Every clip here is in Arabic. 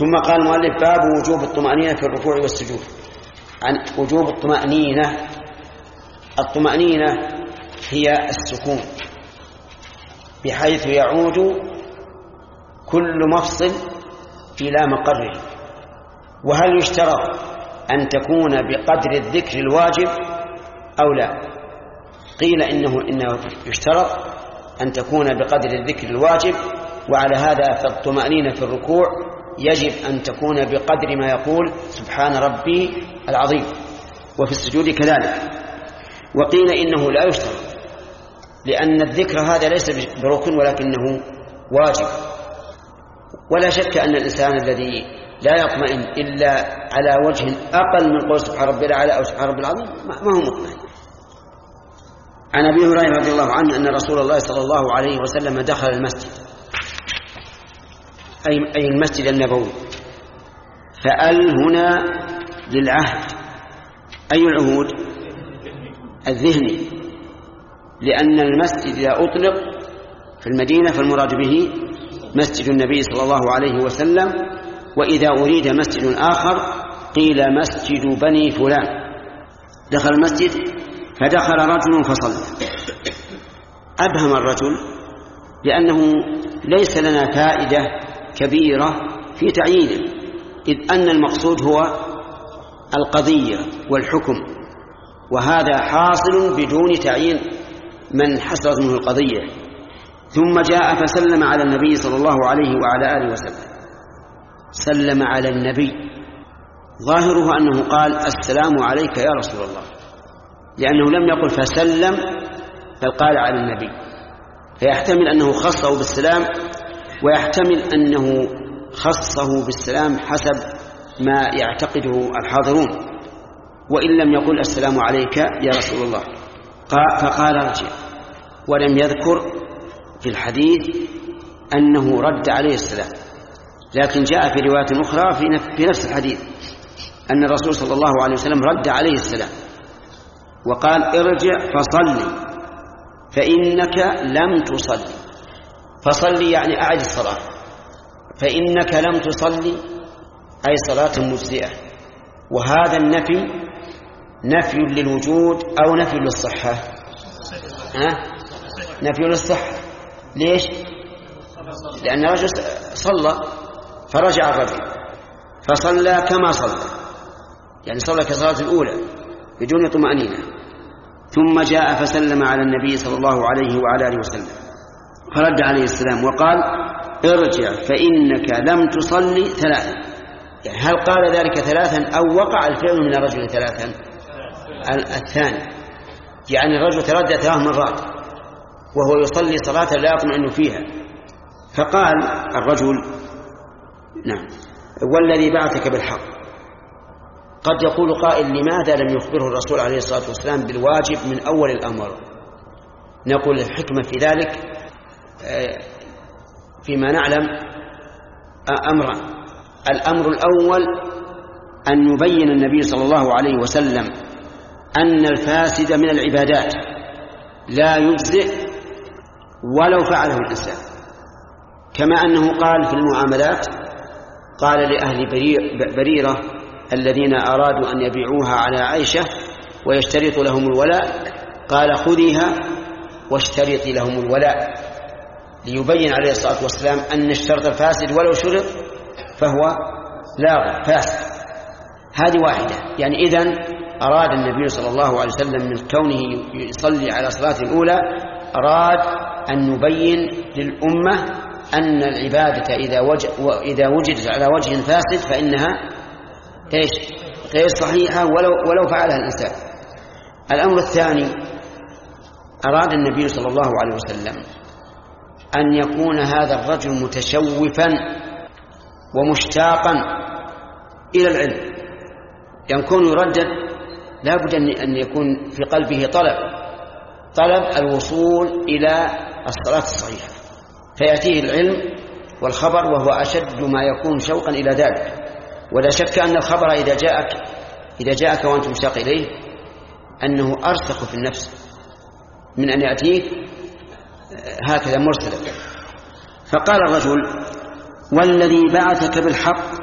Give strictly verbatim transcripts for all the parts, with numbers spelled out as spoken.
ثم قال المؤلف: باب وجوب الطمأنينة في الركوع والسجود. عن وجوب الطمأنينة. الطمأنينة هي السكون بحيث يعود كل مفصل إلى مقره. وهل يشترط أن تكون بقدر الذكر الواجب أو لا؟ قيل إنه, إنه يشترط أن تكون بقدر الذكر الواجب، وعلى هذا فالطمأنينة في الركوع يجب أن تكون بقدر ما يقول سبحان ربي العظيم، وفي السجود كذلك. وقيل إنه لا يشترط، لأن الذكر هذا ليس بركن ولكنه واجب. ولا شك أن الإنسان الذي لا يطمئن إلا على وجه أقل من قول سبحان ربي الأعلى أو سبحان ربي العظيم ما هو مطمئن. عن أبي هريرة رضي الله عنه أن رسول الله صلى الله عليه وسلم دخل المسجد، أي المسجد النبوي، فأل هنا للعهد. أي العهود؟ الذهني، لأن المسجد إذا أطلق في المدينة فالمراد به مسجد النبي صلى الله عليه وسلم، وإذا أريد مسجد آخر قيل مسجد بني فلان. دخل المسجد فدخل رجل فصلى. أبهم الرجل لأنه ليس لنا فائدة كبيرة في تعيينه، إذ أن المقصود هو القضية والحكم، وهذا حاصل بدون تعيين من حصلت منه القضية. ثم جاء فسلم على النبي صلى الله عليه وعلى آله وسلم. سلم على النبي، ظاهره أنه قال السلام عليك يا رسول الله، لأنه لم يقل فسلم بل قال على النبي، فيحتمل أنه خصه بالسلام، ويحتمل أنه خصه بالسلام حسب ما يعتقده الحاضرون، وإن لم يقل السلام عليك يا رسول الله. فقال ارجع، ولم يذكر في الحديث أنه رد عليه السلام، لكن جاء في رواية أخرى في نفس الحديث أن الرسول صلى الله عليه وسلم رد عليه السلام وقال ارجع فصلي فإنك لم تصلي. فصلي يعني أعد الصلاة، فإنك لم تصلي أي صلاة مجزئة. وهذا النفي نفي للوجود أو نفي للصحة؟ ها؟ نفي للصحة. ليش؟ لأن الرجل صلى فرجع الرجل فصلى كما صلى، يعني صلى كصلاة الأولى بدون طمأنينة. ثم جاء فسلم على النبي صلى الله عليه وعلى آله وسلم فرد عليه السلام وقال ارجع فإنك لم تصلي ثلاثا. يعني هل قال ذلك ثلاثا أو وقع الفعل من الرجل ثلاثا؟ الثاني، يعني الرجل تردد ثلاث مرات وهو يصلي صلاة لا يطمئن فيها. فقال الرجل نعم والذي بعثك بالحق. قد يقول قائل لماذا لم يخبره الرسول عليه الصلاة والسلام بالواجب من أول الأمر؟ نقول الحكمة في ذلك فيما نعلم أمران. الأمر الأول أن يبين النبي صلى الله عليه وسلم أن الفاسد من العبادات لا يجزئ ولو فعله الإنسان، كما أنه قال في المعاملات قال لأهل بريرة الذين أرادوا أن يبيعوها على عائشة ويشترط لهم الولاء قال خذيها واشترطي لهم الولاء، ليبين عليه الصلاة والسلام أن الشرط الفاسد ولو شرط فهو لاغ فاسد. هذه واحدة. يعني إذن أراد النبي صلى الله عليه وسلم من كونه يصلي على صلاة الأولى أراد أن يبين للأمة أن العبادة إذا, وج... إذا وجدت على وجه فاسد فإنها إيش؟ غير صحيحة ولو, ولو فعلها الإنسان. الأمر الثاني أراد النبي صلى الله عليه وسلم أن يكون هذا الرجل متشوفا ومشتاقا إلى العلم، يكون يردد لا بد أن يكون في قلبه طلب طلب الوصول إلى الصلاة الصحيحة، فيأتيه العلم والخبر وهو أشد ما يكون شوقا إلى ذلك. ولا شك أن الخبر إذا جاءك إذا جاءك وأنت مشتاق إليه أنه أرسخ في النفس من أن يأتيك هكذا مرسلا. فقال الرجل والذي بعثك بالحق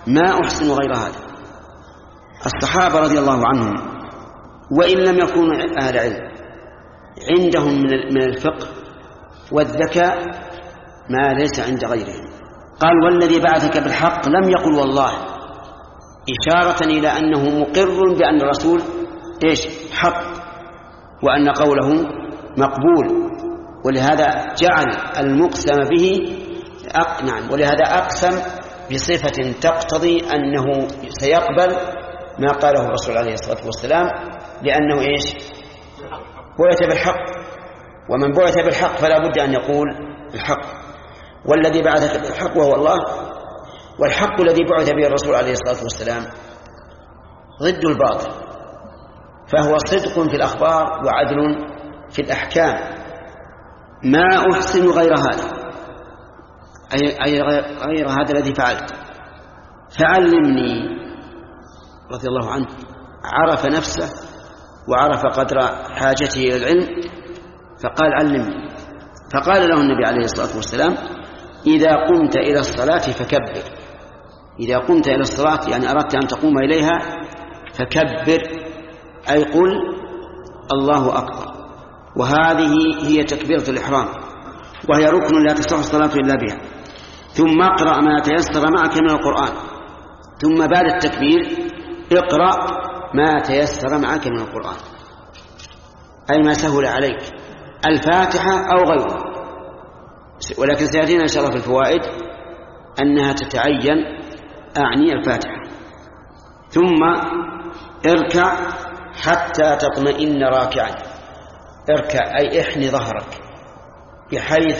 ما أحسن غير هذا. الصحابة رضي الله عنهم وإن لم يكونوا أهل علم عندهم من الفقه والذكاء ما ليس عند غيرهم. قال والذي بعثك بالحق لم يقل والله، إشارة إلى أنه مقر بأن الرسول إيش حق وأن قوله مقبول، ولهذا جعل المقسم به أق... نعم ولهذا أقسم بصفة تقتضي أنه سيقبل ما قاله الرسول عليه الصلاة والسلام، لأنه إيش بعث بالحق، ومن بعث بالحق فلا بد أن يقول الحق. والذي بعثك بالحق وهو الله، والحق الذي بعث به الرسول عليه الصلاة والسلام ضد الباطل، فهو صدق في الأخبار وعدل في الأحكام. ما أحسن غير هذا، أي غير هذا الذي فعلت، فعلمني. رضي الله عنه عرف نفسه وعرف قدر حاجته إلى العلم فقال علمني. فقال له النبي عليه الصلاة والسلام إذا قمت إلى الصلاة فكبر. إذا قمت إلى الصلاة يعني أردت أن تقوم إليها فكبر، أي قل الله أكبر. وهذه هي تكبيرة الإحرام، وهي ركن لا تصح الصلاة إلا بها. ثم اقرأ ما تيسر معك من القرآن. ثم بعد التكبير اقرأ ما تيسر معك من القرآن، أي ما سهل عليك، الفاتحة أو غيرها. ولكن سيأتينا إن شاء الله في الفوائد أنها تتعين، أعني الفاتحة. ثم اركع حتى تطمئن راكعا. اركع أي احني ظهرك بحيث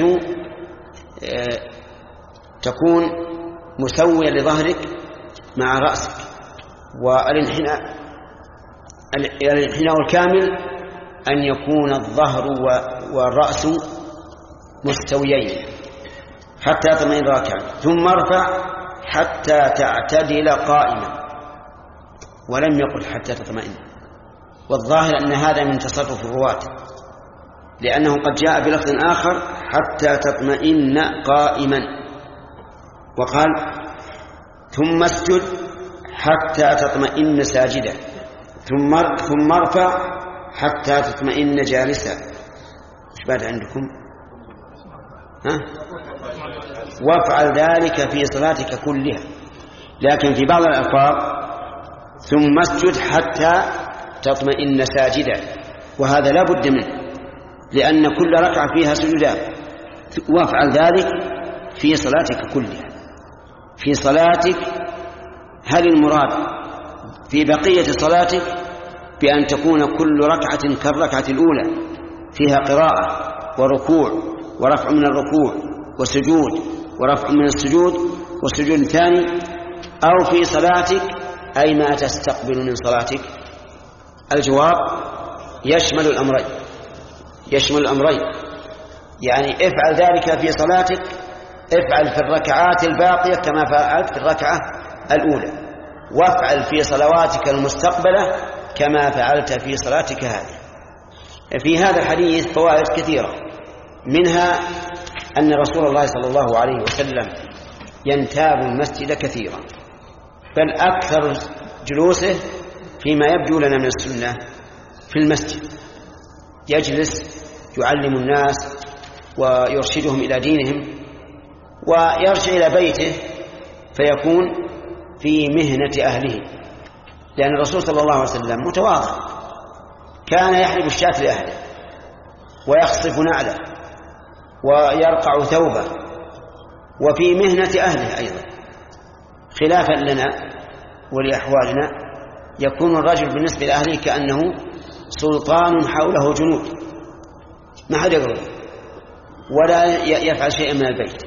تكون مسويا لظهرك مع رأسك. والانحناء الانحناء الكامل أن يكون الظهر والرأس مستويين حتى تطمئن راكعا. ثم ارفع حتى تعتدل قائما، ولم يقل حتى تطمئن، والظاهر أن هذا من تصرف الرواة، لأنه قد جاء بلفظ آخر حتى تطمئن قائما. وقال ثم اسجد حتى تطمئن ساجدا، ثم ثم ارفع حتى تطمئن جالسا. ايش بعد عندكم؟ ها؟ وافعل ذلك في صلاتك كلها. لكن في بعض الألفاظ ثم اسجد حتى تطمئن ساجدا، وهذا لا بد منه لأن كل ركعة فيها سجدان. وافعل ذلك في صلاتك كلها. في صلاتك، هل المراد في بقية صلاتك بأن تكون كل ركعة كالركعة الأولى فيها قراءة وركوع ورفع من الركوع وسجود ورفع من السجود والسجود الثاني، أو في صلاتك أي ما تستقبل من صلاتك؟ الجواب يشمل الأمرين، يشمل الأمرين. يعني افعل ذلك في صلاتك، افعل في الركعات الباقية كما فعلت في الركعة الأولى، وافعل في صلواتك المستقبلة كما فعلت في صلاتك هذه. في هذا الحديث فوائد كثيرة، منها أن رسول الله صلى الله عليه وسلم ينتاب المسجد كثيرا، بل أكثر جلوسه فيما يبدو لنا من السنة في المسجد، يجلس يعلم الناس ويرشدهم إلى دينهم، ويرجع إلى بيته فيكون في مهنة أهله، لأن الرسول صلى الله عليه وسلم متواضع، كان يحلب الشاة لأهله ويخصف نعله ويرقع ثوبه وفي مهنة أهله أيضا، خلافا لنا ولأحوالنا يكون الرجل بالنسبة لأهله كأنه سلطان حوله جنود ما حد يقرب ولا يفعل شيئا من البيت.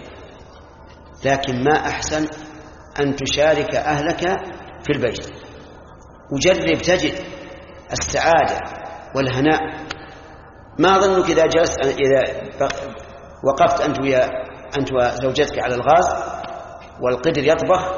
لكن ما أحسن أن تشارك أهلك في البيت، وجرب تجد السعادة والهناء. ما ظنك إذا جلست إذا وقفت أنت ويا أنت وزوجتك على الغاز والقدر يطبخ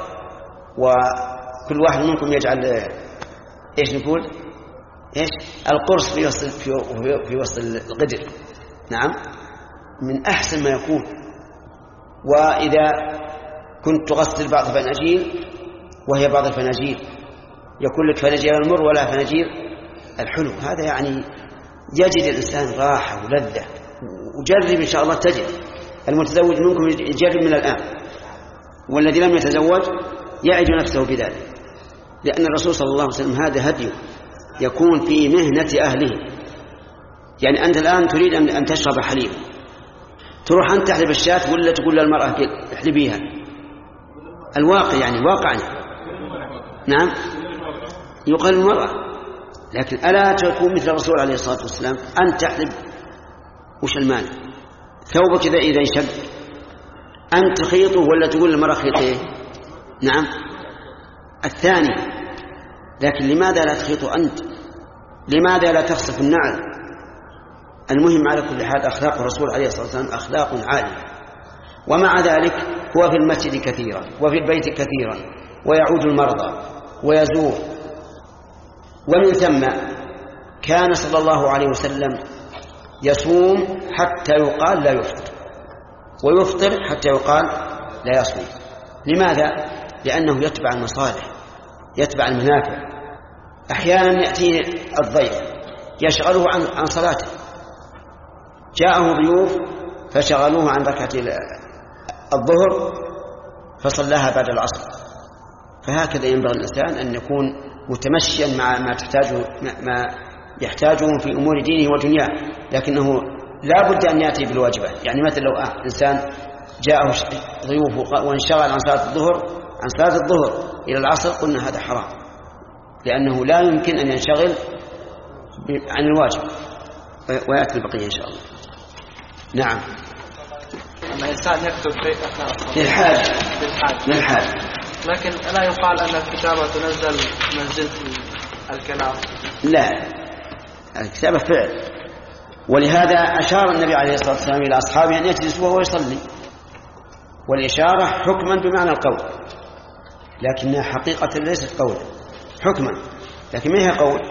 وكل واحد منكم يجعل إيش نقول إيش القرص في وسط في وسط القدر، نعم، من أحسن ما يكون. وإذا كنت تغسل بعض الفناجيل وهي بعض الفناجيل، يكون لك فناجيل المر ولا فناجيل الحلو. هذا يعني يجد الإنسان راحة ولذة. وجرب إن شاء الله تجد. المتزوج منكم يجرب من الآن، والذي لم يتزوج يعد نفسه بذلك، لأن الرسول صلى الله عليه وسلم هذا هديه يكون في مهنة أهله. يعني أنت الآن تريد أن تشرب حليب، تروح أنت تحلب الشاة ولا تقول للمرأة احلبيها؟ الواقع يعني واقعنا نعم يقال المرأة، لكن ألا تكون مثل الرسول عليه الصلاة والسلام أن تحلب؟ وش المانع؟ ثوبك إذا إذا انشق أن تخيطه ولا تقول للمرأة خيطيه؟ نعم الثاني. لكن لماذا لا تخيطه أنت؟ لماذا لا تخصف النعل؟ المهم على كل حال أخلاق الرسول عليه الصلاة والسلام أخلاق عالية، ومع ذلك هو في المسجد كثيرا وفي البيت كثيرا، ويعود المرضى ويزور. ومن ثم كان صلى الله عليه وسلم يصوم حتى يقال لا يفطر، ويفطر حتى يقال لا يصوم. لماذا؟ لأنه يتبع المصالح، يتبع المنافع. أحيانا يأتي الضيف يشغله عن عن صلاته، جاءه ضيوف فشغلوه عن ركعة الظهر فصلاها بعد العصر. فهكذا ينبغي الإنسان أن يكون متمشيا مع ما تحتاجه ما يحتاجه في أمور دينه ودنياه، لكنه لا بد أن يأتي بالواجبات. يعني مثل لو آه إنسان جاءه ضيوف وانشغل عن صلاة الظهر عن صلاة الظهر إلى العصر، قلنا هذا حرام، لأنه لا يمكن أن ينشغل عن الواجب. ويأتي البقية إن شاء الله. نعم. أما الإنسان يكتب شيء أثناء الصلاة للحاج للحاج لكن لا يقال أن الكتابة تنزل منزلة الكلام. لا، الكتابة فعل، ولهذا أشار النبي عليه الصلاة والسلام إلى أصحابه أن يجلسوا وهو يصلي، والإشارة حكما بمعنى القول، لكنها حقيقة ليست قولا، حكما لكن ما هي قول.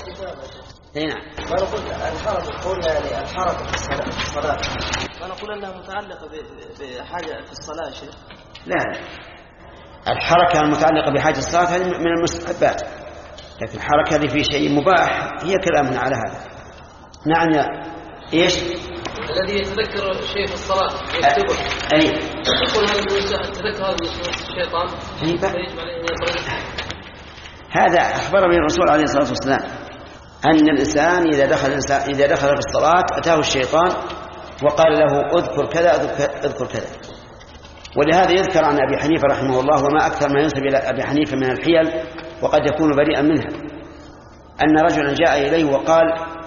اي نعم. وانا قلت الحركه قلنا يعني الحركه في الصلاه، وانا قلنا انها متعلقه بحاجه في الصلاه شيء. لا، الحركه المتعلقه بحاجه الصلاه هذه من المستحبات، لكن الحركه اللي في شيء مباح هي كلامنا على هذا. نعم. يا ايش الذي يتذكر شيء في الصلاه يكتبه؟ اي يقول هذا تذكر هذا الشيطان فيجب عليه ان يقرأ. هذا اخبر به الرسول عليه الصلاه والسلام أن الإنسان إذا دخل الإنسان إذا دخل في الصلاة أتاه الشيطان وقال له اذكر كذا اذكر كذا. ولهذا يذكر عن أبي حنيفة رحمه الله، وما أكثر ما ينسب إلى أبي حنيفة من الحيل وقد يكون بريئا منها، أن رجلا جاء إليه وقال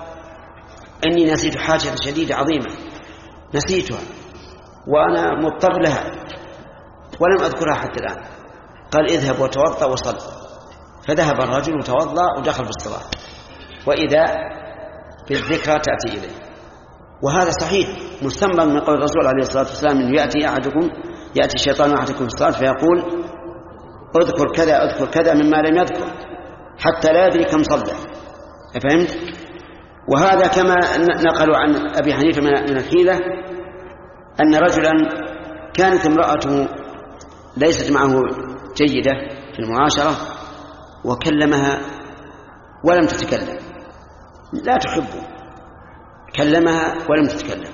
إني نسيت حاجة شديدة عظيمة، نسيتها وأنا مضطر لها ولم أذكرها حتى الآن. قال اذهب وتوضأ وصل. فذهب الرجل وتوضأ ودخل في الصلاة، وإذا بالذكرى تأتي إليه. وهذا صحيح مستنبط من قول الرسول عليه الصلاة والسلام أنه يأتي أحدكم يأتي الشيطان أحدكم في الصلاة فيقول اذكر كذا اذكر كذا مما لم يذكر حتى لا يدري كم صلى. فهمت؟ وهذا كما نقلوا عن أبي حنيفة من الحيلة أن رجلا كانت امرأته ليست معه جيدة في المعاشرة وكلمها ولم تتكلم، لا تحبه، كلمها ولم تتكلم،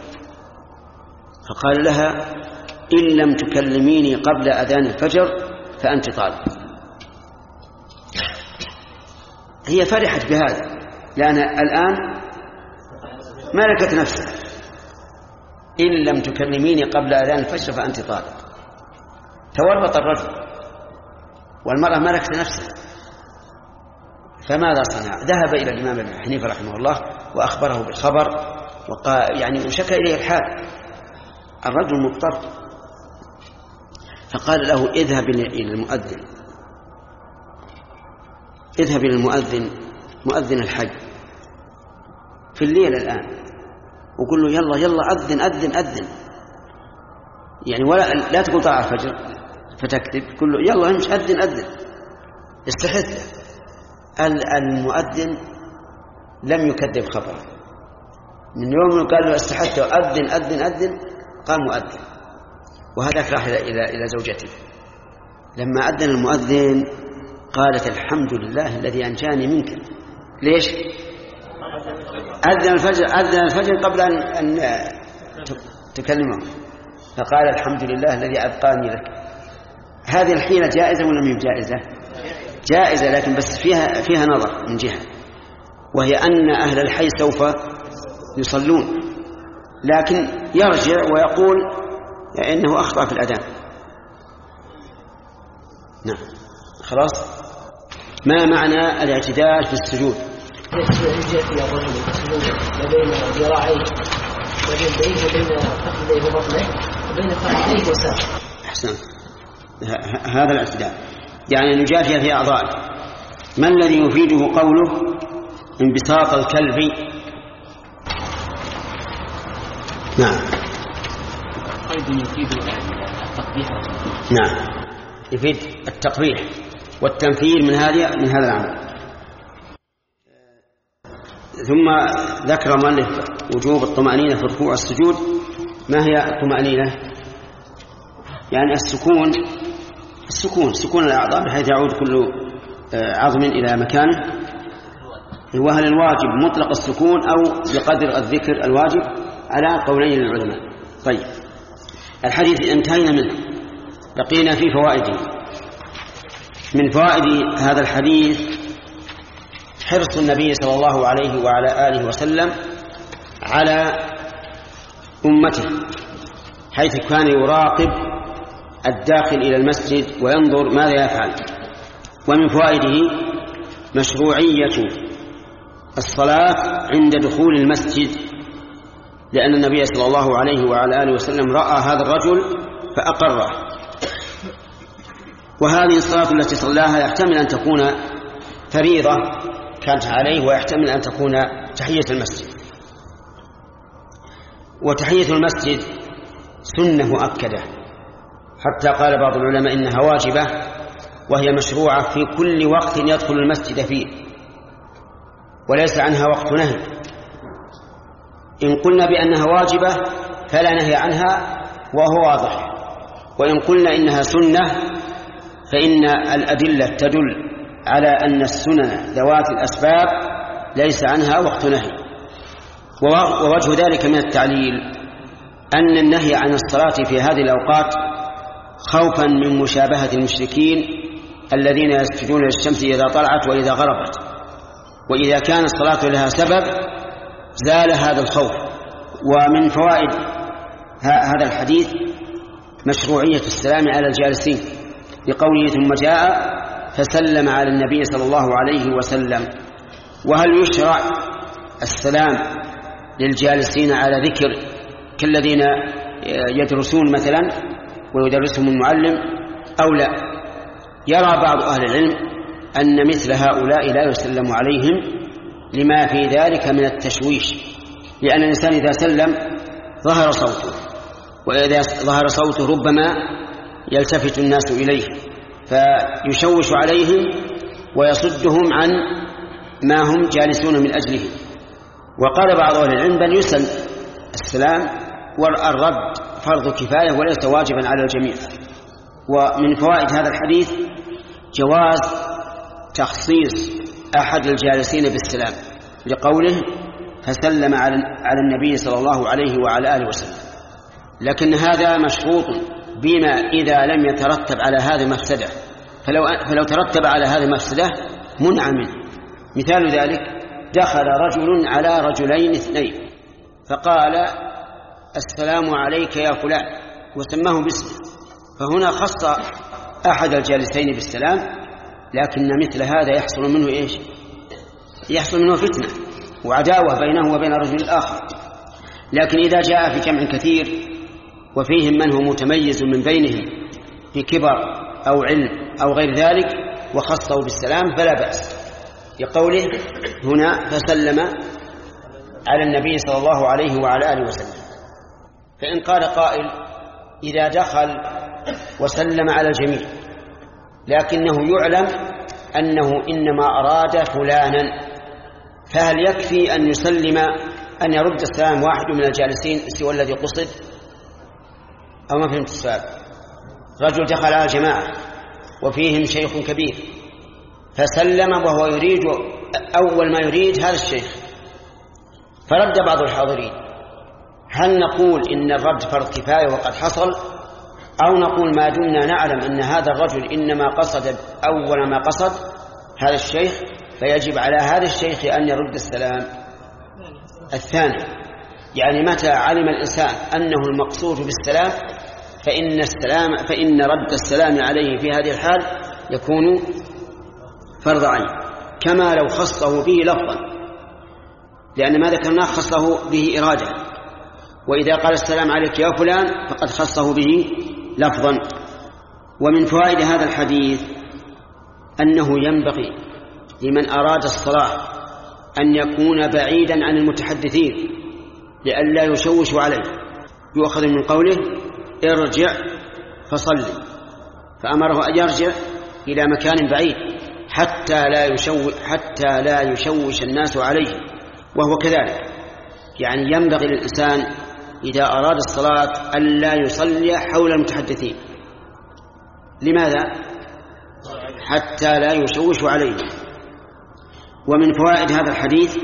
فقال لها إن لم تكلميني قبل أذان الفجر فأنت طالب. هي فرحت بهذا لأن الآن ملكت نفسها، إن لم تكلميني قبل أذان الفجر فأنت طالب. تورط الرجل والمرأة ملكت نفسها، فماذا صنع؟ ذهب إلى الإمام ابن حنيفة رحمه الله وأخبره بالخبر وقال يعني وشكى إليه الحال، الرجل مضطر، فقال له اذهب إلى المؤذن اذهب إلى المؤذن مؤذن الحج في الليل الآن وقل له يلا يلا أذن أذن أذن، يعني ولا لا تقول طلع الفجر فتكذب، قل له يلا امشي أذن أذن استحث. المؤذن لم يكذب خبره، من يوم قال له استحث أذن أذن أذن قام مؤذن، وهذاك راح إلى إلى زوجته لما أذن المؤذن قالت الحمد لله الذي أنجاني منك. ليش؟ أذن الفجر أذن الفجر قبل أن تكلمه، فقال الحمد لله الذي أبقاني لك. هذه الحيلة جائزة ولا مش جائزة؟ جائزة، لكن بس فيها فيها نظر من جهة، وهي أن أهل الحي سوف يصلون، لكن يرجع ويقول إنه أخطأ في الأذان. نعم خلاص. ما معنى الاعتدال في السجود؟ يجي الرجل السجود بين ذراعيه وبين بينه وبين فخذيه وبطنه وبين فخذيه وساقه. أحسن، هذا الاعتدال، يعني نجافي في أعضائه. ما الذي يفيده قوله انبساط الكلب؟ نعم أيضا يفيد التقبيح. نعم يفيد التقبيح والتنفير من هذا من هذا العمل. ثم ذكر مؤلف وجوب الطمأنينة في الركوع والسجود. ما هي الطمأنينة؟ يعني السكون السكون سكون الأعضاء بحيث يعود كل عظم إلى مكانه. وهل الواجب مطلق السكون أو بقدر الذكر الواجب؟ على قولين للعلماء. طيب الحديث انتهينا منه، بقينا في فوائده. من فوائد هذا الحديث حرص النبي صلى الله عليه وعلى آله وسلم على أمته، حيث كان يراقب الداخل إلى المسجد وينظر ماذا يفعل. ومن فوائده مشروعية الصلاة عند دخول المسجد، لأن النبي صلى الله عليه وعلى آله وسلم رأى هذا الرجل فأقره. وهذه الصلاة التي صلاها يحتمل أن تكون فريضة كانت عليه، ويحتمل أن تكون تحية المسجد. وتحية المسجد سنة مؤكدة، حتى قال بعض العلماء إنها واجبة، وهي مشروعة في كل وقت يدخل المسجد فيه، وليس عنها وقت نهي. إن قلنا بأنها واجبة فلا نهي عنها وهو واضح، وإن قلنا إنها سنة فإن الأدلة تدل على أن السنن ذوات الأسباب ليس عنها وقت نهي. ووجه ذلك من التعليل أن النهي عن الصلاة في هذه الأوقات خوفا من مشابهة المشركين الذين يسجدون للشمس إذا طلعت وإذا غربت، وإذا كان الصلاة لها سبب زال هذا الخوف. ومن فوائد هذا الحديث مشروعية السلام على الجالسين، لقوله ثم جاء فسلم على النبي صلى الله عليه وسلم. وهل يشرع السلام للجالسين على ذكر كالذين يدرسون مثلا ويدرسهم المعلم أو لا؟ يرى بعض أهل العلم أن مثل هؤلاء لا يسلم عليهم لما في ذلك من التشويش، لأن الإنسان إذا سلم ظهر صوته، وإذا ظهر صوته ربما يلتفت الناس إليه فيشوش عليهم ويصدهم عن ما هم جالسون من أجله. وقال بعض أهل العلم بل يسن السلام والرد فرض كفاية وليس واجبا على الجميع. ومن فوائد هذا الحديث جواز تخصيص أحد الجالسين بالسلام، لقوله فسلم على النبي صلى الله عليه وعلى آله وسلم. لكن هذا مشروط بما إذا لم يترتب على هذا مفسدة، فلو, فلو ترتب على هذا مفسدة منع منه. مثال ذلك دخل رجل على رجلين اثنين فقال السلام عليك يا فلان وسماه باسمه، فهنا خص أحد الجالسين بالسلام، لكن مثل هذا يحصل منه إيش؟ يحصل منه فتنة وعداوة بينه وبين الرجل الآخر. لكن إذا جاء في جمع كثير وفيهم من هو متميز من بينهم في كبر أو علم أو غير ذلك وخصه بالسلام فلا بأس، لقوله هنا فسلم على النبي صلى الله عليه وعلى آله وسلم. فإن قال قائل إذا دخل وسلم على الجميع لكنه يعلم أنه إنما أراد فلانا، فهل يكفي أن يسلم أن يرد السلام واحد من الجالسين سوى الذي قصد؟ أو ما فهمت السؤال؟ رجل دخل على جماعة وفيهم شيخ كبير فسلم وهو يريد أول ما يريد هذا الشيخ، فرد بعض الحاضرين. هل نقول إن الرد فرض كفاية وقد حصل، أو نقول ما دمنا نعلم أن هذا الرجل إنما قصد أول ما قصد هذا الشيخ فيجب على هذا الشيخ أن يرد السلام الثاني؟ يعني متى علم الإنسان أنه المقصود بالسلام فإن السلام فإن رد السلام عليه في هذه الحال يكون فرض عين، كما لو خصه به لفظا، لأن ما ذكرناه خصه به إرادة، وإذا قال السلام عليك يا فلان فقد خصه به لفظا. ومن فوائد هذا الحديث أنه ينبغي لمن أراد الصلاة أن يكون بعيدا عن المتحدثين لئلا يشوش عليه. يؤخذ من قوله ارجع فصلي، فأمره أن يرجع إلى مكان بعيد حتى لا يشوش, حتى لا يشوش الناس عليه، وهو كذلك. يعني ينبغي للإنسان إذا أراد الصلاة أن لا يصلي حول المتحدثين. لماذا؟ حتى لا يشوش عليه. ومن فوائد هذا الحديث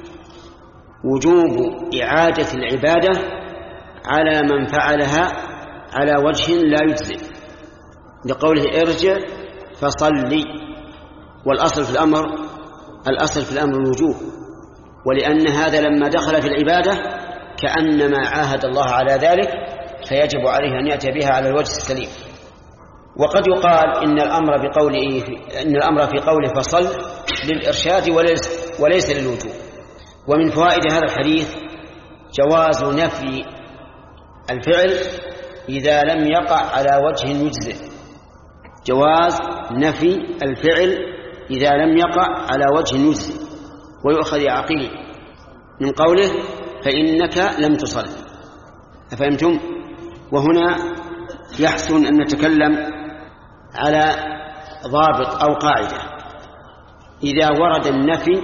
وجوب إعادة العبادة على من فعلها على وجه لا يجزئ، لقوله ارجع فصلي، والأصل في الأمر الأصل في الأمر الوجوب، ولأن هذا لما دخل في العبادة كأنما عاهد الله على ذلك، فيجب عليه أن يأتي بها على الوجه السليم. وقد يقال إن الأمر بقوله إن الأمر في قوله فصل للإرشاد وليس, وليس للوجوب. ومن فوائد هذا الحديث جواز نفي الفعل إذا لم يقع على وجه يجزئ، جواز نفي الفعل إذا لم يقع على وجه يجزئ. ويؤخذ يا عقيل من قوله فإنك لم تصل. أفهمتم؟ وهنا يحسن أن نتكلم على ضابط أو قاعدة. إذا ورد النفي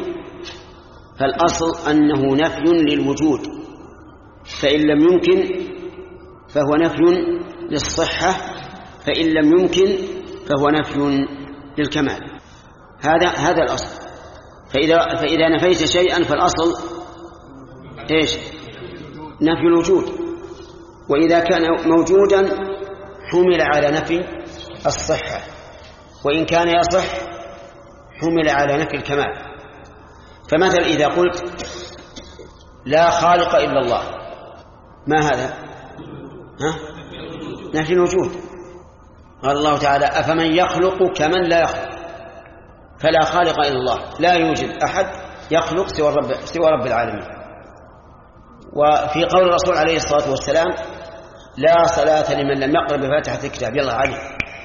فالأصل أنه نفي للوجود، فإن لم يمكن فهو نفي للصحة، فإن لم يمكن فهو نفي للكمال. هذا هذا الأصل. فإذا, فإذا نفيت شيئا فالأصل إيش؟ نفي الوجود، وإذا كان موجودا حمل على نفي الصحة، وإن كان يصح حمل على نفي الكمال. فمثلا إذا قلت لا خالق إلا الله، ما هذا؟ ها؟ نفي الوجود. قال الله تعالى أفمن يخلق كمن لا يخلق، فلا خالق إلا الله، لا يوجد أحد يخلق سوى رب, سوى رب العالمين. وفي قول الرسول عليه الصلاة والسلام لا صلاة لمن لم يقرأ بفاتحة الكتاب. يلا علي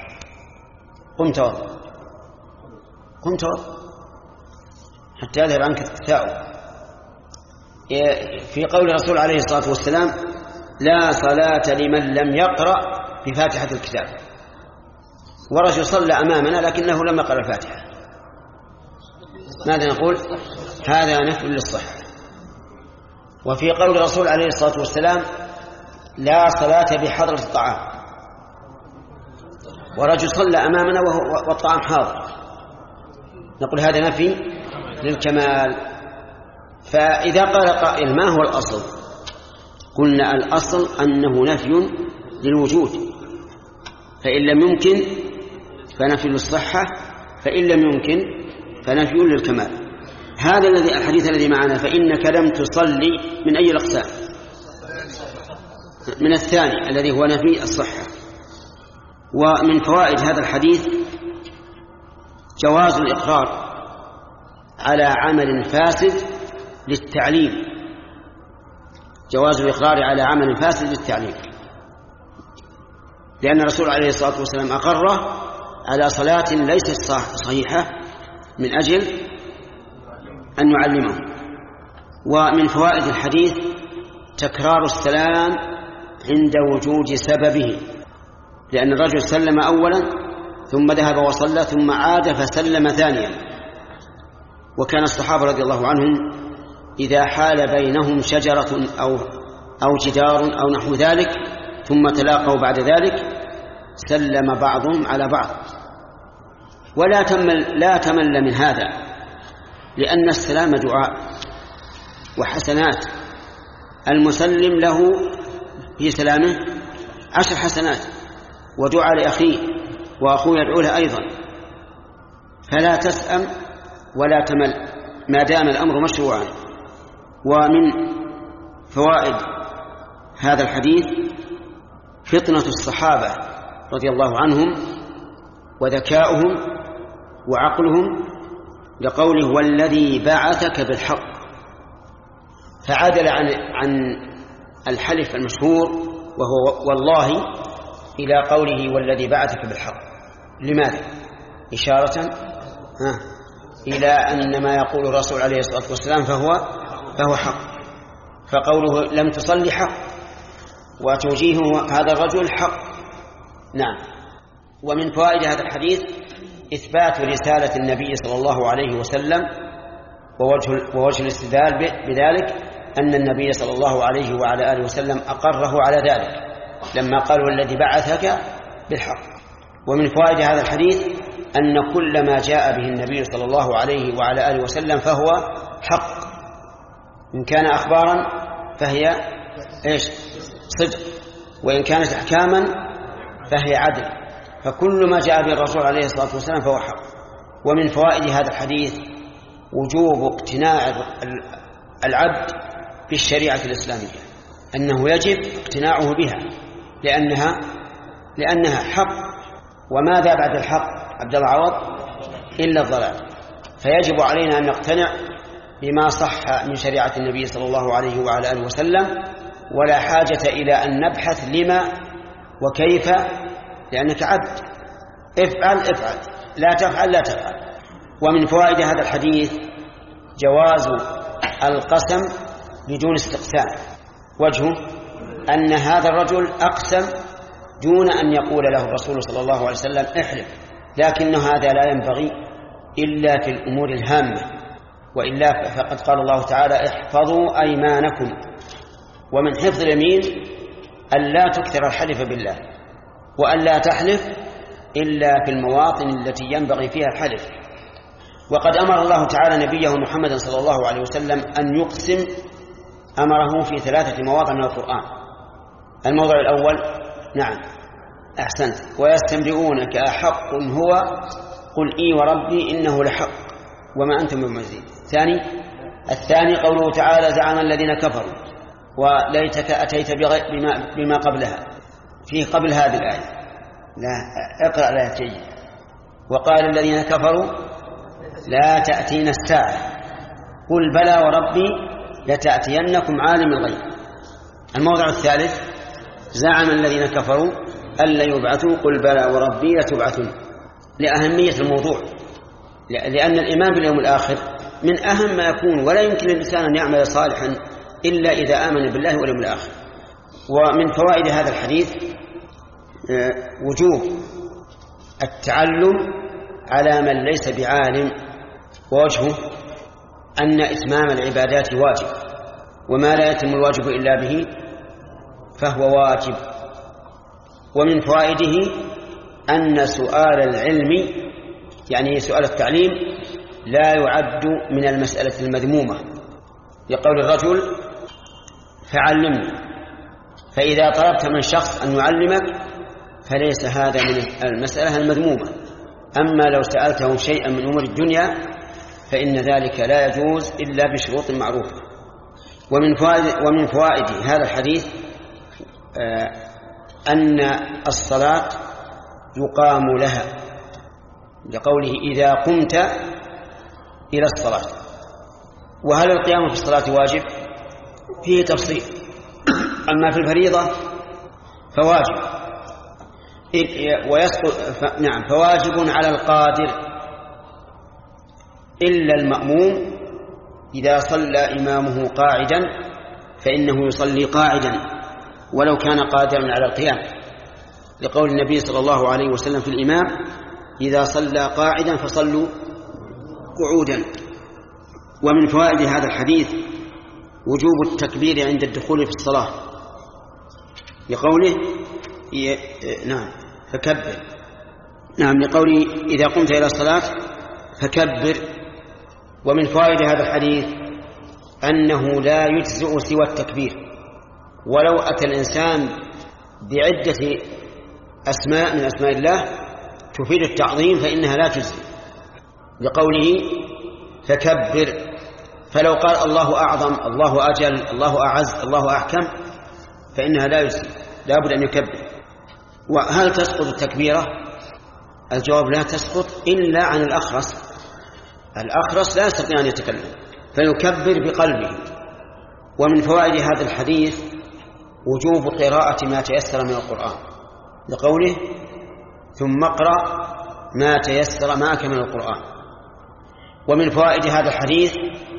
قم توضأ، قم توضأ حتى يظهر عنك التثاؤب. في قول الرسول عليه الصلاة والسلام لا صلاة لمن لم يقرأ بفاتحة الكتاب، ورجل صلى أمامنا لكنه لم يقرأ الفاتحة، ماذا نقول؟ هذا نفي للصحة. وفي قول الرسول عليه الصلاة والسلام لا صلاة بحضرة الطعام، ورجل صلى أمامنا والطعام حاضر، نقول هذا نفي للكمال. فإذا قال قائل ما هو الأصل؟ قلنا الأصل أنه نفي للوجود، فإن لم يمكن فنفي للصحة، فإن لم يمكن فنفي للكمال. هذا الذي الحديث الذي معنا فإنك لم تصلي من أي الأقسام؟ من الثاني الذي هو نفي الصحة. ومن فوائد هذا الحديث جواز الإقرار على عمل فاسد للتعليم، جواز الإقرار على عمل فاسد للتعليم، لأن الرسول عليه الصلاة والسلام أقره على صلاة ليست صحيحة من أجل أن يعلمه. ومن فوائد الحديث تكرار السلام عند وجود سببه، لأن الرجل سلم أولا ثم ذهب وصلى ثم عاد فسلم ثانيا. وكان الصحابة رضي الله عنهم إذا حال بينهم شجرة أو, أو جدار أو نحو ذلك ثم تلاقوا بعد ذلك سلم بعضهم على بعض، ولا تمل لا تمل من هذا، لأن السلام دعاء وحسنات، المسلم له في سلامه عشر حسنات، ودعاء لأخيه وأخوه يدعو له أيضا، فلا تسأم ولا تمل ما دام الأمر مشروعا. ومن فوائد هذا الحديث فطنة الصحابة رضي الله عنهم وذكاؤهم وعقلهم، لقوله والذي بعثك بالحق، فعدل عن عن الحلف المشهور وهو والله إلى قوله والذي بعثك بالحق. لماذا؟ إشارة ها إلى أن ما يقول الرسول عليه الصلاة والسلام فهو فهو حق، فقوله لم تصلي حق، وتوجيهه هذا الرجل حق. نعم. ومن فوائد هذا الحديث إثبات رسالة النبي صلى الله عليه وسلم، ووجه, ووجه الاستدلال بذلك أن النبي صلى الله عليه وعلى آله وسلم أقره على ذلك لما قال والذي بعثك بالحق. ومن فوائد هذا الحديث أن كل ما جاء به النبي صلى الله عليه وعلى آله وسلم فهو حق، إن كان أخبارا فهي إيش؟ صدق، وإن كانت أحكاما فهي عدل، فكل ما جاء به الرسول عليه الصلاة والسلام فهو حق. ومن فوائد هذا الحديث وجوب اقتناع العبد بالشريعة الإسلامية، أنه يجب اقتناعه بها لأنها لأنها حق، وماذا بعد الحق عبد الله عوض إلا الضلال، فيجب علينا أن نقتنع بما صح من شريعة النبي صلى الله عليه وعلى آله وسلم، ولا حاجة إلى أن نبحث لما وكيف، لأنك عبد، افعل افعل، لا تفعل لا تفعل. ومن فوائد هذا الحديث جواز القسم بدون استقسام، وجهه أن هذا الرجل أقسم دون أن يقول له الرسول صلى الله عليه وسلم احلف، لكن هذا لا ينبغي إلا في الأمور الهامة، وإلا فقد قال الله تعالى احفظوا أيمانكم. ومن حفظ اليمين أن لا تكثر الحلف بالله، وأن لا تحلف إلا في المواطن التي ينبغي فيها الحلف. وقد أمر الله تعالى نبيه محمد صلى الله عليه وسلم أن يقسم، أمره في ثلاثة مواضع من القرآن. الموضع الأول نعم أحسنت ويستنبئونك أحق هو قل إي وربي إنه لحق وما أنتم بمعجزين. ثاني الثاني قوله تعالى زعم الذين كفروا وليتك أتيت بما, بما قبلها، فيه قبل هذه الآية لا اقرأ لا تجي. وقال الذين كفروا لا تأتينا الساعة قل بلى وربي لتأتينكم عالم الغيب. الموضع الثالث زعم الذين كفروا ألا يبعثوا قل بلى وربي لتبعثون، لأهمية الموضوع، لأن الإيمان باليوم الآخر من أهم ما يكون، ولا يمكن للإنسان أن يعمل صالحا إلا إذا آمن بالله واليوم الآخر. ومن فوائد هذا الحديث وجوب التعلم على من ليس بعالم، ووجهه أن إتمام العبادات واجب، وما لا يتم الواجب إلا به فهو واجب. ومن فوائده أن سؤال العلم يعني سؤال التعليم لا يعد من المسألة المذمومة، لقول الرجل فعلمني، فإذا طلبت من شخص أن يعلمك فليس هذا من المسألة المذمومة. أما لو سألته شيئا من أمور الدنيا فإن ذلك لا يجوز إلا بشروط معروفة. ومن فوائد, ومن فوائد هذا الحديث أن الصلاة يقام لها، لقوله إذا قمت إلى الصلاة. وهل القيام في الصلاة واجب؟ فيه تفصيل، أما في الفريضة فواجب ويسقط نعم فواجب على القادر إلا المأموم إذا صلى إمامه قاعدا فإنه يصلي قاعدا ولو كان قادرا على القيام، لقول النبي صلى الله عليه وسلم في الإمام إذا صلى قاعدا فصلوا قعودا. ومن فوائد هذا الحديث وجوب التكبير عند الدخول في الصلاة، لقوله نعم فكبر نعم، لقولي إذا قمت إلى الصلاة فكبر. ومن فوائد هذا الحديث أنه لا يجزئ سوى التكبير، ولو أتى الإنسان بعدة أسماء من أسماء الله تفيد التعظيم فإنها لا تجزئ، لقوله فكبر. فلو قال الله أعظم، الله أجل، الله أعز، الله أحكم، فإنها لا يجزئ، لا بد أن يكبر. وهل تسقط التكبيرة؟ الجواب لا تسقط إلا عن الأخرس. الأخرس لا يستطيع أن يتكلم فيكبر بقلبه. ومن فوائد هذا الحديث وجوب قراءة ما تيسر من القرآن، لقوله ثم اقرأ ما تيسر معك من القرآن. ومن فوائد هذا الحديث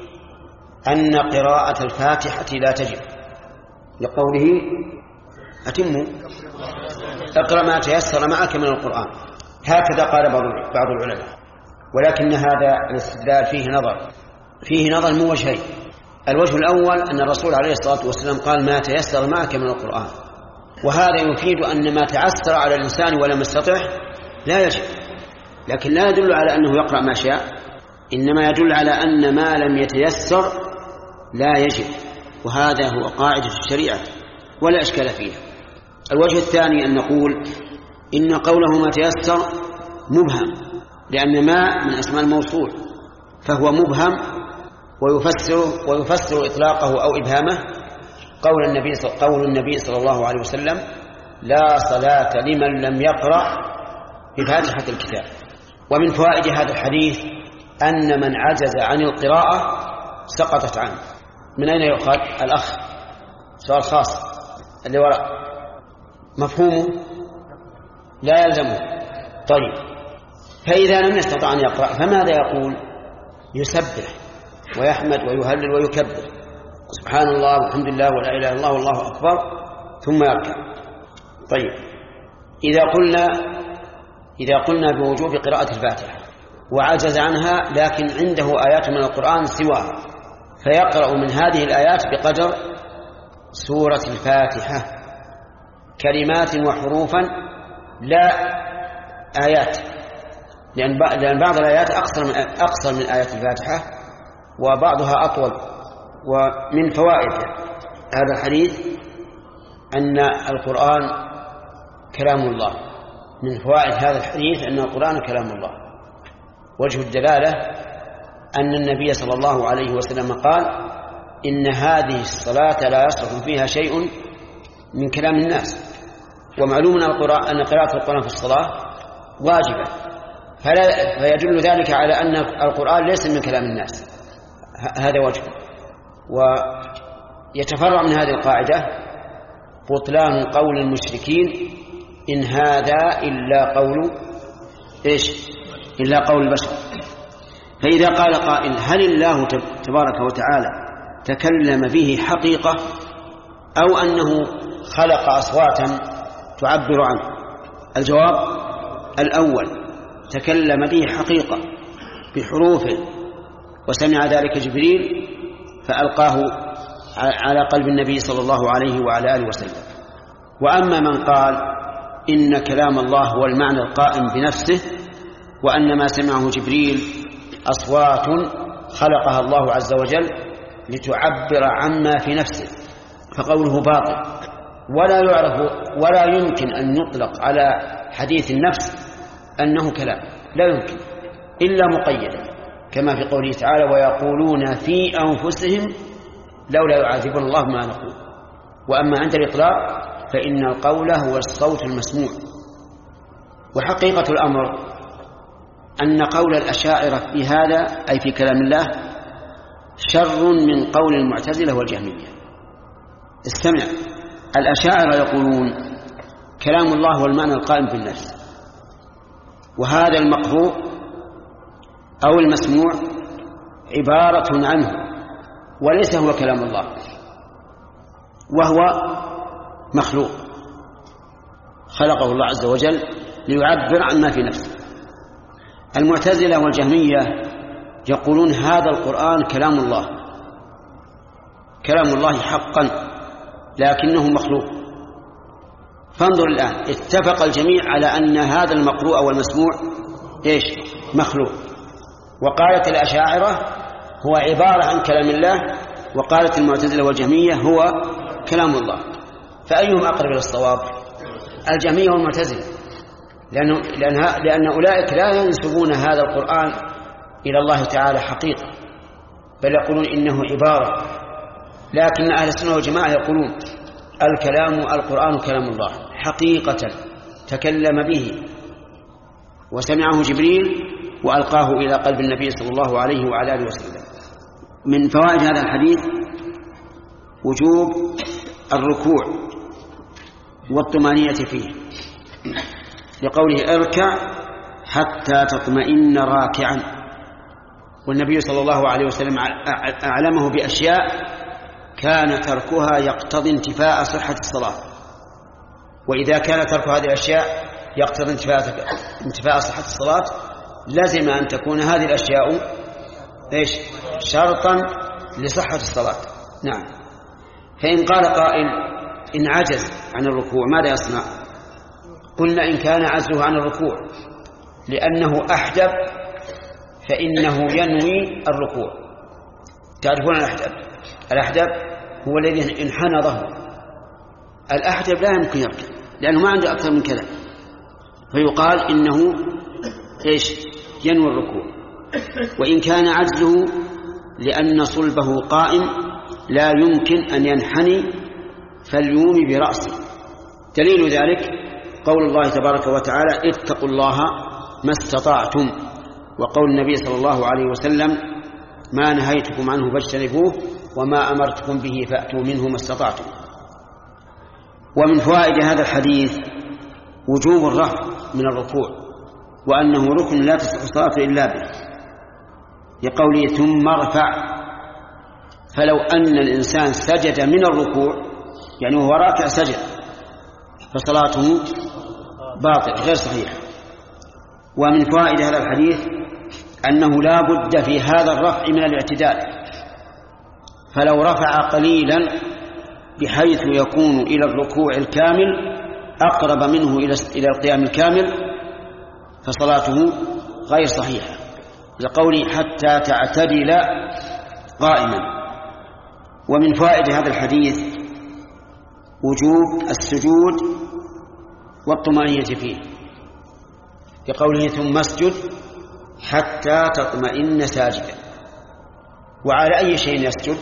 أن قراءة الفاتحة لا تجب، لقوله أتموا اقرأ ما تيسر معك من القرآن. هكذا قال بعض العلماء، ولكن هذا الاستدلال فيه نظر فيه نظر من وجهين. الوجه الأول أن الرسول عليه الصلاة والسلام قال ما تيسر معك من القرآن، وهذا يفيد أن ما تعسر على الإنسان ولم يستطع لا يجب، لكن لا يدل على أنه يقرأ ما شاء، إنما يدل على أن ما لم يتيسر لا يجب، وهذا هو قاعدة الشريعة ولا إشكال فيها. الوجه الثاني أن نقول إن قوله ما تيسر مبهم، لأن ما من أسماء الموصول فهو مبهم ويفسر, ويفسر إطلاقه أو إبهامه قول النبي, قول النبي صلى الله عليه وسلم لا صلاة لمن لم يقرأ بفاتحة الكتاب. ومن فوائد هذا الحديث أن من عجز عن القراءة سقطت عنه. من أين يؤخذ؟ الأخ سؤال خاص اللي وراء مفهومه لا يلزمه. طيب، فإذا لم يستطع أن يقرأ فماذا يقول؟ يسبح ويحمد ويهلل ويكبر سبحان الله والحمد لله ولا إله إلا الله والله أكبر ثم يركع. طيب، إذا قلنا إذا قلنا بوجوب قراءة الفاتحة وعجز عنها لكن عنده آيات من القرآن سواها، فيقرأ من هذه الآيات بقدر سورة الفاتحة كلمات وحروفا لا آيات، لأن بعض الآيات أقصر من, أقصر من آيات الفاتحة وبعضها أطول. ومن فوائد هذا الحديث أن القرآن كلام الله. من فوائد هذا الحديث أن القرآن كلام الله. وجه الدلالة أن النبي صلى الله عليه وسلم قال إن هذه الصلاة لا يصرف فيها شيء من كلام الناس، ومعلوم أن قراءة القرآن في الصلاة واجبة، فلا فيدل ذلك على أن القرآن ليس من كلام الناس. هذا وجه. ويتفرع من هذه القاعدة بطلان قول المشركين إن هذا إلا قول إيش إلا قول البشر. فإذا قال قائل هل الله تبارك وتعالى تكلم به حقيقة أو أنه خلق أصواتا تعبر عنه؟ الجواب الأول، تكلم به حقيقة بحروف وسمع ذلك جبريل فألقاه على قلب النبي صلى الله عليه وعلى آله وسلم. وأما من قال إن كلام الله هو المعنى القائم بنفسه وأن ما سمعه جبريل أصوات خلقها الله عز وجل لتعبر عما في نفسه، فقوله باطل، ولا يعرف ولا يمكن أن يطلق على حديث النفس أنه كلام، لا يمكن إلا مقيدا، كما في قوله تعالى ويقولون في أنفسهم لولا يعذبنا الله ما نقول. وأما عند الإطلاق فإن القول هو الصوت المسموع. وحقيقة الأمر أن قول الأشاعرة في هذا أي في كلام الله شر من قول المعتزلة والجهمية. استمع، الأشاعرة يقولون كلام الله هو المعنى القائم بالنفس، وهذا المقروء أو المسموع عبارة عنه وليس هو كلام الله، وهو مخلوق خلقه الله عز وجل ليعبر عما في نفسه. المعتزلة والجهمية يقولون هذا القرآن كلام الله، كلام الله حقا لكنه مخلوق، فانظر الآن، اتفق الجميع على أن هذا المقروء والمسموع إيش؟ مخلوق. وقالت الأشاعرة هو عبارة عن كلام الله، وقالت المعتزلة والجهمية هو كلام الله. فأيهم أقرب إلى الصواب؟ الجهمية والمعتزلة، لأن, لأن, لأن أولئك لا ينسبون هذا القرآن إلى الله تعالى حقيقة، بل يقولون إنه عبارة. لكن أهل السنة والجماعة يقولون الكلام القرآن كلام الله حقيقة، تكلم به وسمعه جبريل وألقاه إلى قلب النبي صلى الله عليه وعلى آله وسلم. من فوائد هذا الحديث وجوب الركوع والطمأنينة فيه، لقوله اركع حتى تطمئن راكعا. والنبي صلى الله عليه وسلم أعلمه بأشياء كان تركها يقتضي انتفاء صحة الصلاة، وإذا كان ترك هذه الأشياء يقتضي انتفاء صحة الصلاة لازم أن تكون هذه الأشياء إيش؟ شرطا لصحة الصلاة. نعم. فإن قال قائل إن عجز عن الركوع ماذا يصنع؟ قلنا إن كان عجزه عن الركوع لأنه أحدب فإنه ينوي الركوع. تعرفون الأحدب؟ الأحدب هو الذي انحنى ظهره. الأحدب لا يمكن يركع لأنه ما عنده أكثر من كذا، فيقال إنه إيش؟ ينوي الركوع. وإن كان عجزه لأن صلبه قائم لا يمكن أن ينحني فليوم برأسه. دليل ذلك قول الله تبارك وتعالى اتقوا الله ما استطعتم، وقول النبي صلى الله عليه وسلم ما نهيتكم عنه فاجتنبوه وما أمرتكم به فأتوا منه ما استطعتم. ومن فوائد هذا الحديث وجوب الرفع من الركوع، وأنه ركن لا تصح الصلاة إلا به، لقوله ثم ارفع. فلو أن الإنسان سجد من الركوع يعني وهو راكع سجد فصلاته باطل غير صحيحة. ومن فوائد هذا الحديث أنه لا بد في هذا الرفع من الاعتدال، فلو رفع قليلا بحيث يكون إلى الركوع الكامل أقرب منه إلى القيام الكامل فصلاته غير صحيحة، لقوله حتى تعتدل قائما. ومن فوائد هذا الحديث وجوب السجود والطمأنينة فيه، لقوله ثم اسجد حتى تطمئن ساجدا. وعلى أي شيء يسجد؟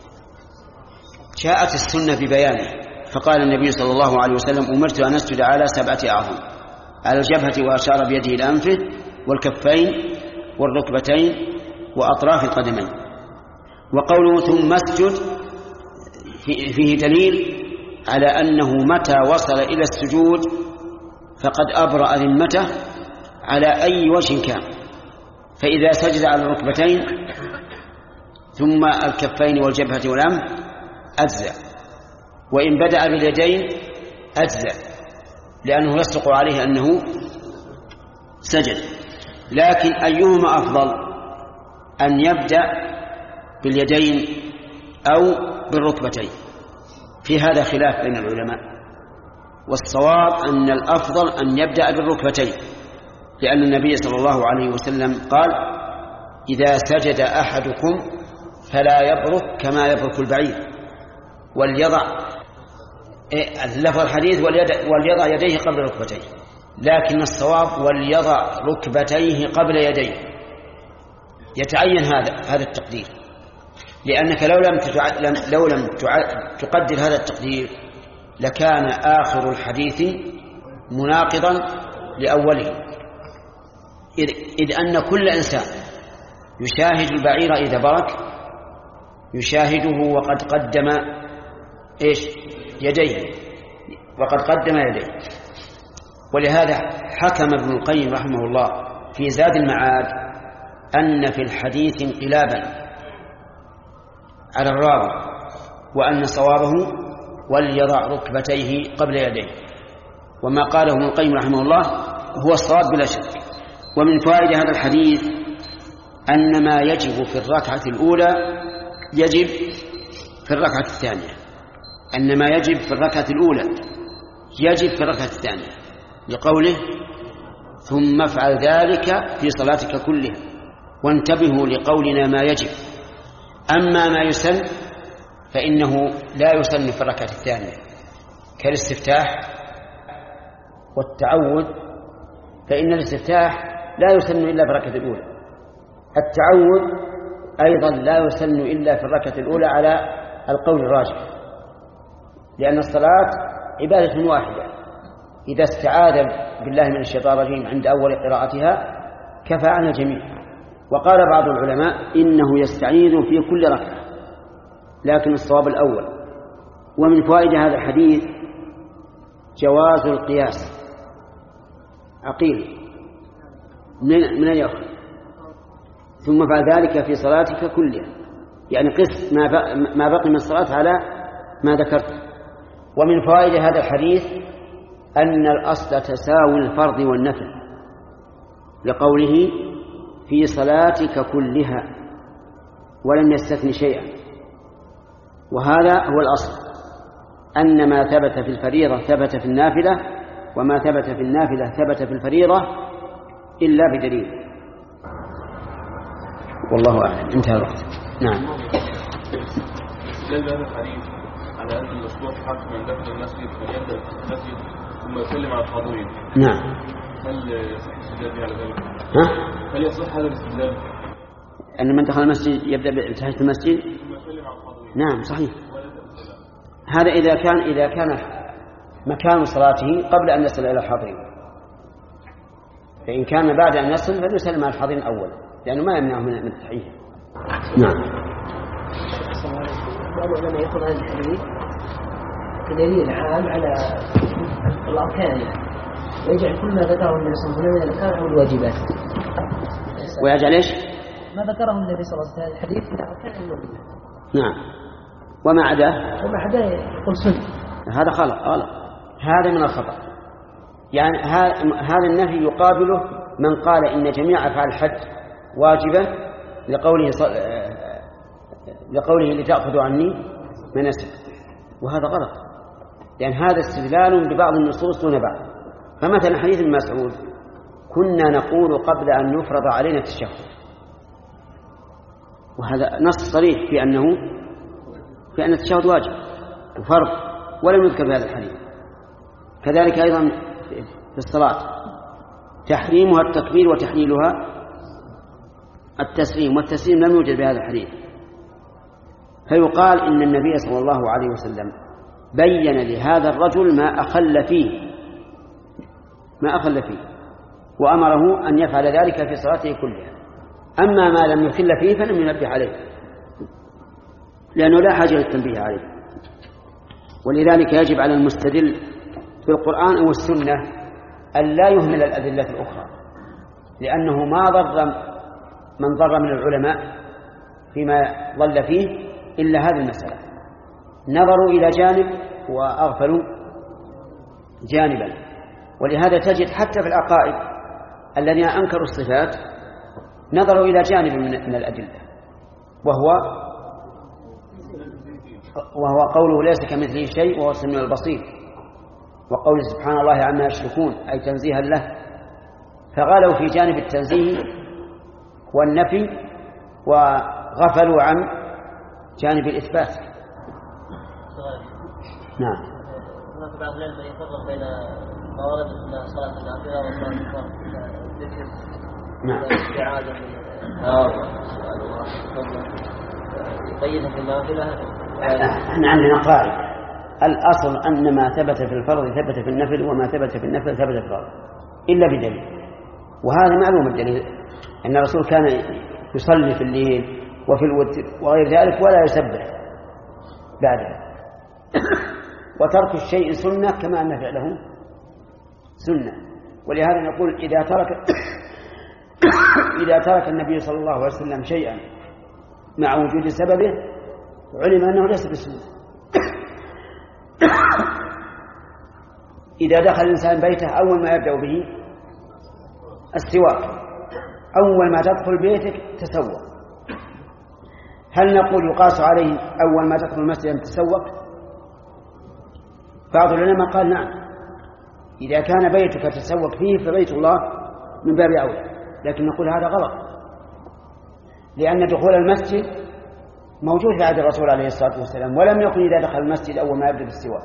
جاءت السنة ببيانه، فقال النبي صلى الله عليه وسلم أمرت أن أسجد على سبعة أعظم، على الجبهة وأشار بيده إلى أنفه والكفين والركبتين وأطراف القدمين. وقوله ثم اسجد فيه دليل على أنه متى وصل إلى السجود فقد أبرأ ذمته على أي وجه كان، فإذا سجد على الركبتين ثم الكفين والجبهة والأنف أجزأ، وإن بدأ باليدين أجزأ لأنه يصدق عليه أنه سجد. لكن أيهما أفضل، أن يبدأ باليدين أو بالركبتين؟ في هذا خلاف بين العلماء، والصواب أن الأفضل أن يبدأ بالركبتين، لأن النبي صلى الله عليه وسلم قال إذا سجد أحدكم فلا يبرك كما يبرك البعير، وليضع اللفظ الحديث وليضع يديه قبل ركبتيه، لكن الصواب وليضع ركبتيه قبل يديه. يتعين هذا هذا التقدير، لأنك لو لم لو لم تقدر هذا التقدير لكان آخر الحديث مناقضا لأوله، إذ أن كل إنسان يشاهد البعير إذا برك يشاهده وقد قدم إيش يديه وقد قدم يديه. ولهذا حكم ابن القيم رحمه الله في زاد المعاد أن في الحديث انقلابا على الراوي، وأن صوابه وليضع ركبتيه قبل يديه، وما قاله ابن القيم رحمه الله هو الصواب بلا شك. ومن فوائد هذا الحديث أن ما يجب في الركعة الأولى يجب في الركعة الثانية، أن ما يجب في الركعة الأولى يجب في الركعة الثانية لقوله ثم افعل ذلك في صلاتك كلها. وانتبهوا لقولنا ما يجب. أما ما يسن فإنه لا يسن في الركعة الثانية كالاستفتاح والتعوذ، فإن الاستفتاح لا يسن إلا في الركعة الأولى. التعوذ أيضا لا يسن إلا في الركعة الأولى على القول الراجح، لأن الصلاة عبادة واحدة، إذا استعاذ بالله من الشيطان الرجيم عند أول قراءتها كفى عن الجميع. وقال بعض العلماء إنه يستعيذ في كل ركعة، لكن الصواب الأول. ومن فوائد هذا الحديث جواز القياس. عقيل من من يأخذ ثم فعل ذلك في صلاتك كلها، يعني قس ما بقي من الصلاة على ما ذكرت. ومن فوائد هذا الحديث أن الأصل تساوي الفرض والنفل، لقوله في صلاتك كلها ولم يستثن شيئا. وهذا هو الأصل، أن ما ثبت في الفريضة ثبت في النافلة، وما ثبت في النافلة ثبت في الفريضة إلا بدليل. والله أعلم. انتهى الوقت. نعم. استدل هذا الحديث على أن المشروع حق من دخل المسجد فليبدأ في المسجد ثم يسلم على الحاضرين. نعم. هل يصح الاستدلال على ذلك؟ ها؟ هل يصح هذا الاستدلال؟ أن من دخل المسجد يبدأ بتحية المسجد؟ ثم يسلم على الحاضرين. نعم صحيح. هذا إذا كان إذا كان مكان صلاته قبل أن يصل إلى الحاضرين، فإن كان بعد أن يصل فليسلم على الحاضرين أولا، لأنه ما يمنعه من التحية. نعم. بعض العلماء يأخذ هذا الحديث كدليل عام على الأركان، ويجعل كل ما ذكره النبي صلى الله عليه وسلم من الأركان والواجبات. ويجعل إيش؟ ما ذكره النبي صلى الله عليه وسلم هذا الحديث من الأركان والواجبات. نعم. وما عداه؟ وما عداه يقول سنة. هذا خلق غلط، هذا من الخطأ. يعني هذا النفي يقابله من قال إن جميع أفعال الحج واجبة لقوله صل... لقوله لتأخذوا عني مناسك، وهذا غلط، لأن هذا استدلال ببعض النصوص دون بعض. فمثلا حديث ابن مسعود كنا نقول قبل أن يفرض علينا التشهد، وهذا نص صريح في أنه في أن التشهد واجب وفرض، ولم يذكر بهذا الحديث. كذلك أيضا في الصلاة تحريمها التكبير وتحليلها التسليم، والتسليم لم يوجد بهذا الحديث. فيقال إن النبي صلى الله عليه وسلم بين لهذا الرجل ما أخل فيه ما أخل فيه وأمره أن يفعل ذلك في صلاته كلها. أما ما لم يخل فيه فلم ينبه عليه، لأنه لا حاجة للتنبيه عليه. ولذلك يجب على المستدل بالقرآن والسنة أن لا يهمل الأدلة الأخرى، لأنه ما ضر من ضر من العلماء فيما ضل فيه إلا هذه المسألة، نظروا إلى جانب وأغفلوا جانبا. ولهذا تجد حتى في العقائد الذين أنكروا الصفات نظروا إلى جانب من الأدلة، وهو وهو قوله ليس كمثله شيء وهو السميع البصير، وقوله سبحان الله عما يشركون أي تنزيها له. فغالوا في جانب التنزيه والنفي وغفلوا عن جانب الإثبات. نعم. هناك بعض العلماء يفرق بين ما ورد من صلاة النافلة وصلاة الفرض، ذكر نعم. الاستعاذة من النار وسؤال الله يقيدها في النافلة. احنا عندنا قاعدة الأصل أن ما ثبت في الفرض ثبت في النفل، وما ثبت في النفل ثبت في الفرض إلا بدليل. وهذا معلوم الدليل، أن الرسول كان يصلي في الليل وفي الوتر وغير ذلك ولا يسبح بعدها. وترك الشيء سنة كما أن فعله سنة. ولهذا نقول إذا ترك إذا ترك النبي صلى الله عليه وسلم شيئا مع وجود سببه علم أنه ليس بسنة. إذا دخل الإنسان بيته أول ما يبدأ به السواك، أول ما تدخل بيتك تسوق، هل نقول يقاس عليه أول ما تدخل المسجد أن تسوق؟ بعض العلماء قال نعم، إذا كان بيتك تتسوق فيه فبيت الله من باب أولى، لكن نقول هذا غلط، لأن دخول المسجد موجود في عهد الرسول عليه الصلاة والسلام، ولم يكن إذا دخل المسجد أول ما يبدأ بالسواك.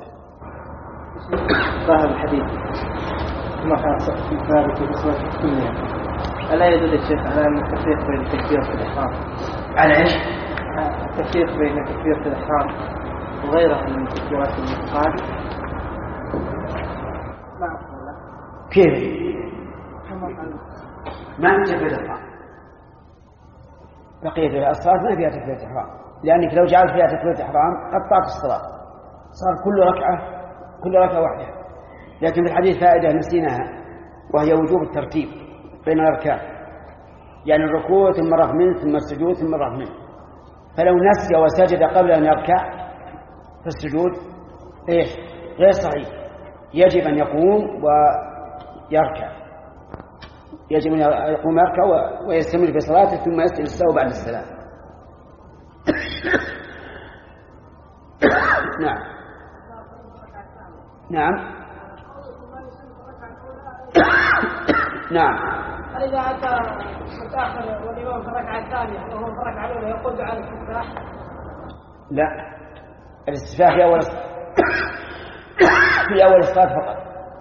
ظاهر الحديث ما كان ثابت في صلاة السنة، ألا يدل الشيخ على أن التفريق بين التكبير في الإحرام؟ على إيش؟ التفريق بين التكبير في الإحرام وغيره من تكبيرات الانتقال. كيف؟ ما من تكبيرة الإحرام، بقية الصلاة ما فيها تكبيرة الإحرام، لأنك لو جعلت فيها تكبيرة الإحرام قطعت الصلاة، صار كل ركعة كل ركعة واحدة. لكن في الحديث فائدة نسيناها، وهي وجوب الترتيب بين الأركان، يعني الركوع ثم الرفع منه ثم السجود ثم الرفع منه، فلو نسي وسجد قبل أن يركع فالسجود إيش؟ غير صحيح، يجب أن يقوم ويركع، يجب أن يقوم يركع ويستمر في صلاته ثم يسجد السهو بعد السلام. نعم نعم نعم. إذا أتى متأخر والإمام في الركعة الثانية وهو في الركعة الأولى يقول دعاء الاستفتاح؟ لا، الاستفتاح في أول في أول الصلاة فقط،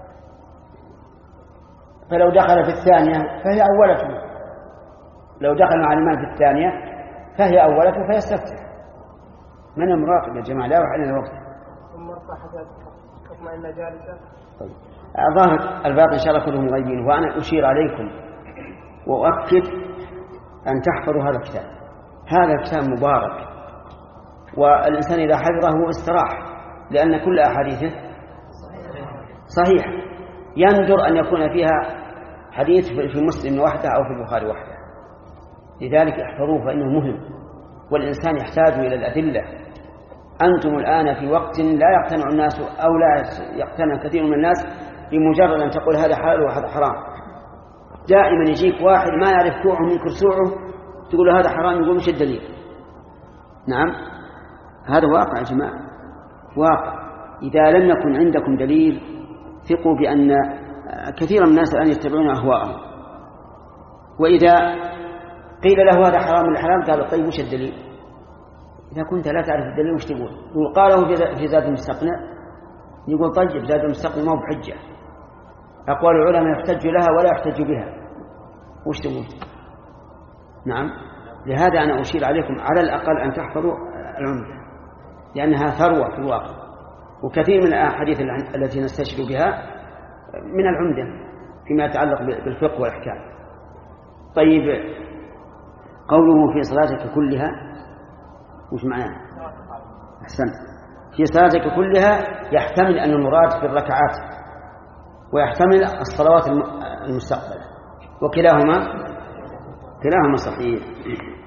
فلو دخل في الثانية فهي أولته، لو دخل مع الإمام في الثانية فهي أولته فيستفتح. من المراقب يا جماعة؟ لا يروح علينا الوقت. ثم ارفع حتى تطمئن جالسا. طيب. ظاهر الباقي إن شاء الله كلهم مغيبين، وأنا أشير عليكم وأؤكد أن تحفظوا هذا الكتاب. هذا الكتاب مبارك، والإنسان إذا حفظه استراح، لأن كل أحاديثه صحيح، يندر أن يكون فيها حديث في مسلم وحده أو في البخاري وحده، لذلك احفظوه فإنه مهم، والإنسان يحتاج إلى الأدلة. أنتم الآن في وقت لا يقتنع الناس أو لا يقتنع كثير من الناس بمجرد أن تقول هذا حلال وهذا حرام. دائما يجيك واحد ما يعرف كوعه من كرسوعه تقول له هذا حرام، يقول مش الدليل. نعم، هذا واقع يا جماعة، واقع. إذا لم يكن عندكم دليل ثقوا بأن كثير من الناس الآن يتبعون أهواءهم، وإذا قيل له هذا حرام ولا حلال قالوا طيب وش الدليل؟ إذا كنت لا تعرف الدليل وش تقول؟ يقول قاله في زاد المستقنع، يقول طيب زاد المستقنع ما هو بحجة، أقوال العلماء يحتج لها ولا يحتج بها، وش تقول؟ نعم، لهذا أنا أشير عليكم على الأقل أن تحفظوا العمدة، لأنها ثروة في الواقع، وكثير من الأحاديث التي نستشهد بها من العمدة فيما يتعلق بالفقه والأحكام. طيب، قوله في صلاتك كلها وش معناه؟ أحسن، في صلاتك كلها يحتمل أن المراد في الركعات، ويحتمل الصلوات المستقبلة، وكلاهما كلاهما صحيح.